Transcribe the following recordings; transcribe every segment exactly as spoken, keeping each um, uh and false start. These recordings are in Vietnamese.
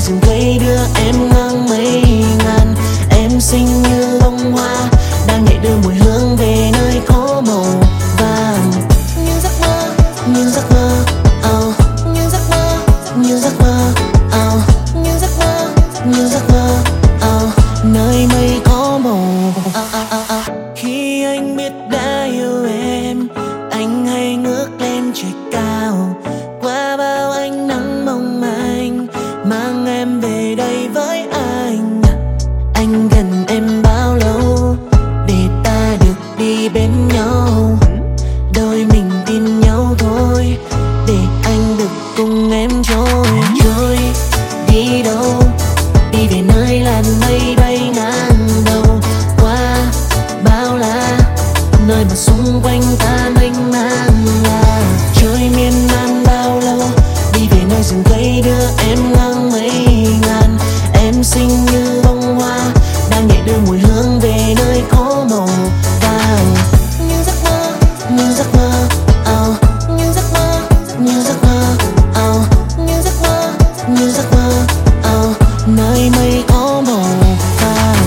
rừng cây đưa em ngang mây ngàn. Em xinh như bông hoa đang nhẹ đưa mùi hương về nơi có màu vàng. Như giấc mơ, như giấc mơ, oh. Như giấc mơ, như giấc mơ, oh. Như giấc mơ, như giấc mơ, oh. Nơi mây có màu oh, oh, oh, oh. Khi anh biết đã yêu em, anh hay ngước lên trời cao, qua bao ánh nắng mong manh, mang em về đây với anh. Anh gần em bao lâu để ta được đi bên nhau, đôi mình tin nhau thôi, để anh được cùng em trôi. Trôi đi đâu, đi về nơi làn mây bay ngang đầu, qua bao la nơi mà xung quanh ta mênh mang là. Trôi miên man bao lâu, đi về nơi rừng cây đưa em ngang mây ngàn. Em xinh như bông hoa đang nhẹ đưa mùi hương về nơi có màu vàng. Như giấc mơ, như giấc mơ, oh. Như giấc mơ, như giấc mơ, oh. Như giấc mơ, như giấc mơ, oh. Nơi mây có màu vàng.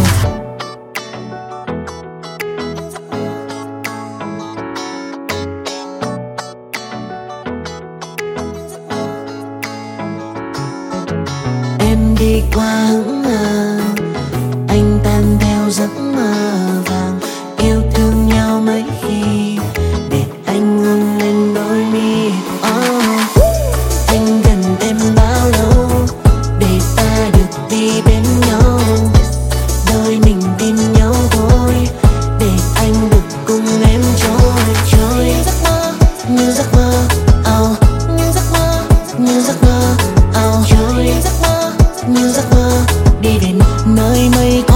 Em đi qua hững mờ, anh tan theo giấc mơ vàng. Yêu thương nhau mấy khi để anh hôn lên đôi mi, oh. Anh gần em bao lâu để ta được đi bên nhau, đôi mình tin nhau thôi, để anh được cùng em trôi. Trôi như giấc mơ, như giấc mơ, oh. Như giấc mơ, như giấc mơ, oh. Trôi như giấc mơ, như giấc mơ, đi đến nơi mây có